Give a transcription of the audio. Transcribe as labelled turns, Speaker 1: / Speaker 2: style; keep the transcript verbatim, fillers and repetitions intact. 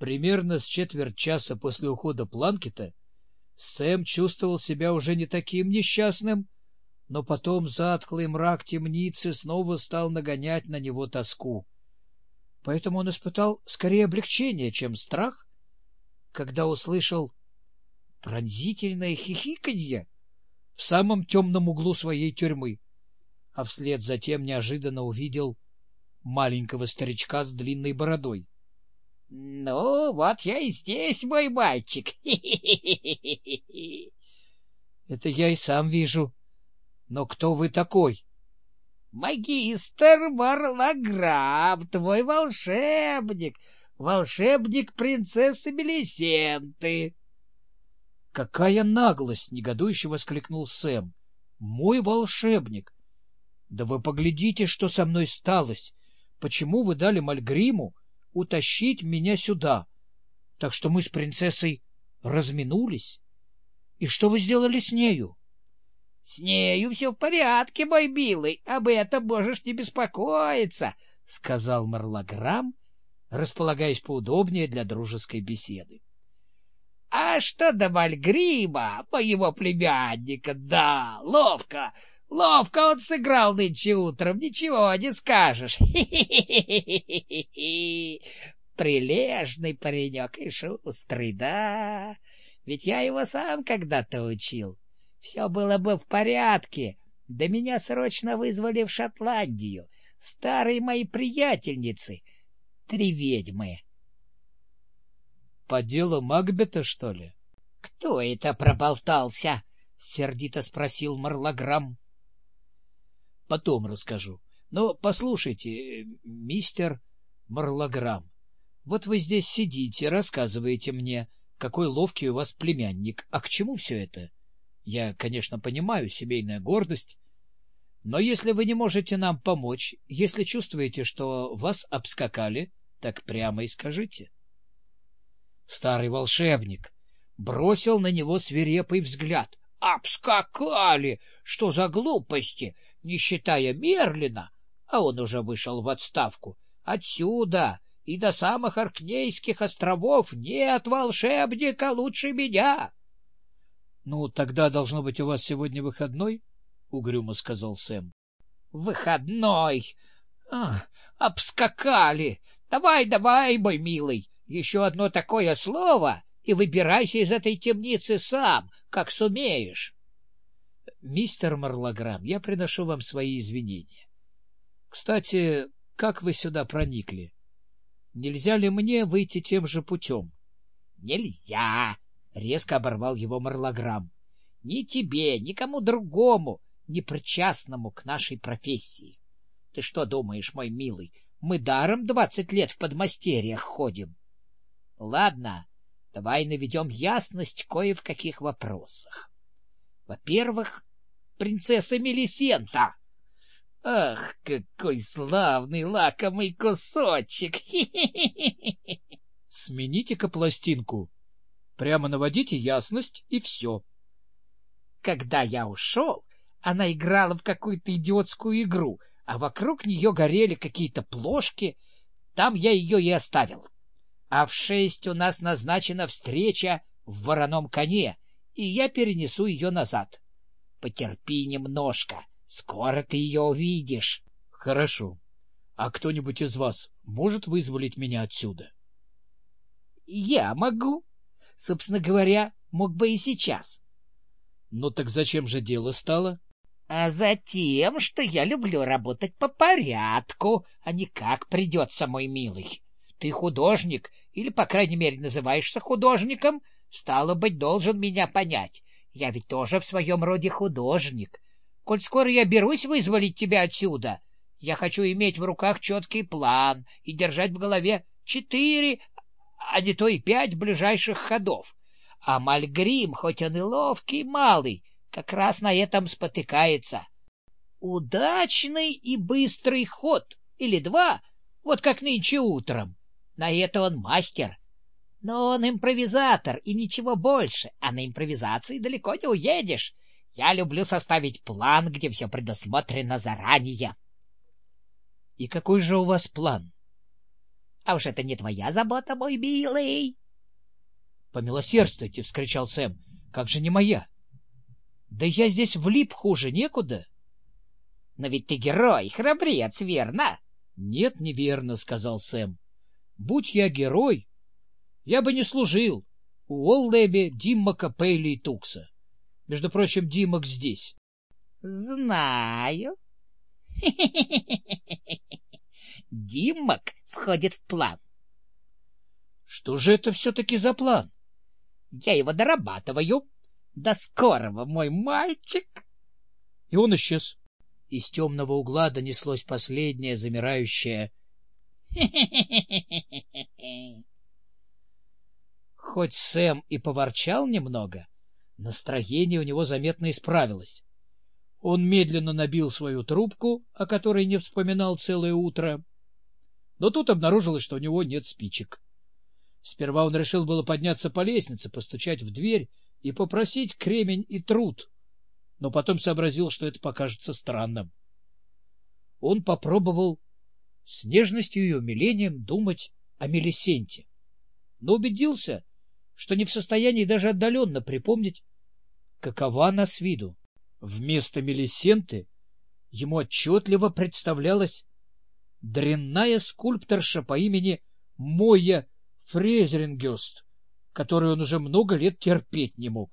Speaker 1: Примерно с четверть часа после ухода Планкета Сэм чувствовал себя уже не таким несчастным, но потом затхлый мрак темницы снова стал нагонять на него тоску. Поэтому он испытал скорее облегчение, чем страх, когда услышал пронзительное хихиканье в самом темном углу своей тюрьмы, а вслед затем неожиданно увидел маленького старичка с длинной бородой. — Ну, вот я и здесь, мой мальчик. — Это я и сам вижу. Но кто вы такой? — Магистр Марлаграм, твой волшебник, волшебник принцессы Мелисенты. — Какая наглость! — негодующе воскликнул Сэм. — Мой волшебник! Да вы поглядите, что со мной сталось! Почему вы дали Мальгриму утащить меня сюда, так что мы с принцессой разминулись? И что вы сделали с нею? — С нею все в порядке, мой милый, об этом можешь не беспокоиться, — сказал Марлаграм, располагаясь поудобнее для дружеской беседы. — А что до Мальгрима, моего племянника, да, ловко, ловко он сыграл нынче утром, ничего не скажешь. Прилежный паренек и шустрый, да, ведь я его сам когда-то учил. Все было бы в порядке, да меня срочно вызвали в Шотландию, старые мои приятельницы, три ведьмы. — По делу Макбета, что ли? — Кто это проболтался? — сердито спросил Марлаграм. — Потом расскажу. Но послушайте, мистер Марлаграм, вот вы здесь сидите, рассказываете мне, какой ловкий у вас племянник. А к чему все это? Я, конечно, понимаю, семейная гордость, но если вы не можете нам помочь, если чувствуете, что вас обскакали, так прямо и скажите. Старый волшебник бросил на него свирепый взгляд. — Обскакали! Что за глупости? Не считая Мерлина, а он уже вышел в отставку, отсюда и до самых Оркнейских островов нет волшебника лучше меня. — Ну, тогда, должно быть, у вас сегодня выходной? — угрюмо сказал Сэм. — Выходной! А, обскакали! Давай, давай, мой милый, еще одно такое слово, и выбирайся из этой темницы сам, как сумеешь. — Мистер Марлаграм, я приношу вам свои извинения. Кстати, как вы сюда проникли? Нельзя ли мне выйти тем же путем? — Нельзя! — резко оборвал его Марлаграм. — Ни тебе, ни кому другому, не причастному к нашей профессии. Ты что думаешь, мой милый, мы даром двадцать лет в подмастерьях ходим? Ладно, давай наведем ясность кое в каких вопросах. Во-первых, принцесса Мелисента. Ах, какой славный лакомый кусочек! Смените-ка пластинку. Прямо наводите ясность, и все. Когда я ушел, она играла в какую-то идиотскую игру, а вокруг нее горели какие-то плошки. Там я ее и оставил. А в шесть у нас назначена встреча в вороном коне, и я перенесу ее назад. Потерпи немножко, скоро ты ее увидишь. — Хорошо. А кто-нибудь из вас может вызволить меня отсюда? — Я могу. Собственно говоря, мог бы и сейчас. — Ну так зачем же дело стало? — А затем, что я люблю работать по порядку, а не как придется, мой милый. Ты художник, или, по крайней мере, называешься художником, стало быть, должен меня понять. Я ведь тоже в своем роде художник. Коль скоро я берусь вызволить тебя отсюда, я хочу иметь в руках четкий план и держать в голове четыре, а не то и пять ближайших ходов. А Мальгрим, хоть он и ловкий малый, как раз на этом спотыкается. Удачный и быстрый ход или два, вот как нынче утром. На это он мастер. Но он импровизатор и ничего больше, а на импровизации далеко не уедешь. Я люблю составить план, где все предусмотрено заранее. — И какой же у вас план? А уж это не твоя забота, мой милый. — Помилосердствуйте, — вскричал Сэм. — Как же не моя? Да я здесь влип хуже некуда. — Но ведь ты герой, храбрец, верно? — Нет, неверно, — сказал Сэм. — Будь я герой, я бы не служил у Оллэби, Диммока, Пейли и Тукса. Между прочим, Диммок здесь. — Знаю. Диммок входит в план. — Что же это все-таки за план? — Я его дорабатываю. До скорого, мой мальчик. И он исчез. Из темного угла донеслось последнее замирающее Хоть Сэм и поворчал немного, настроение у него заметно исправилось. Он медленно набил свою трубку, о которой не вспоминал целое утро, но тут обнаружилось, что у него нет спичек. Сперва он решил было подняться по лестнице, постучать в дверь и попросить кремень и труд, но потом сообразил, что это покажется странным. Он попробовал с нежностью и умилением думать о Мелисенте, но убедился, что не в состоянии даже отдаленно припомнить, какова она с виду. Вместо Мелисенты ему отчетливо представлялась дрянная скульпторша по имени Моя Фрезерингёст, которую он уже много лет терпеть не мог.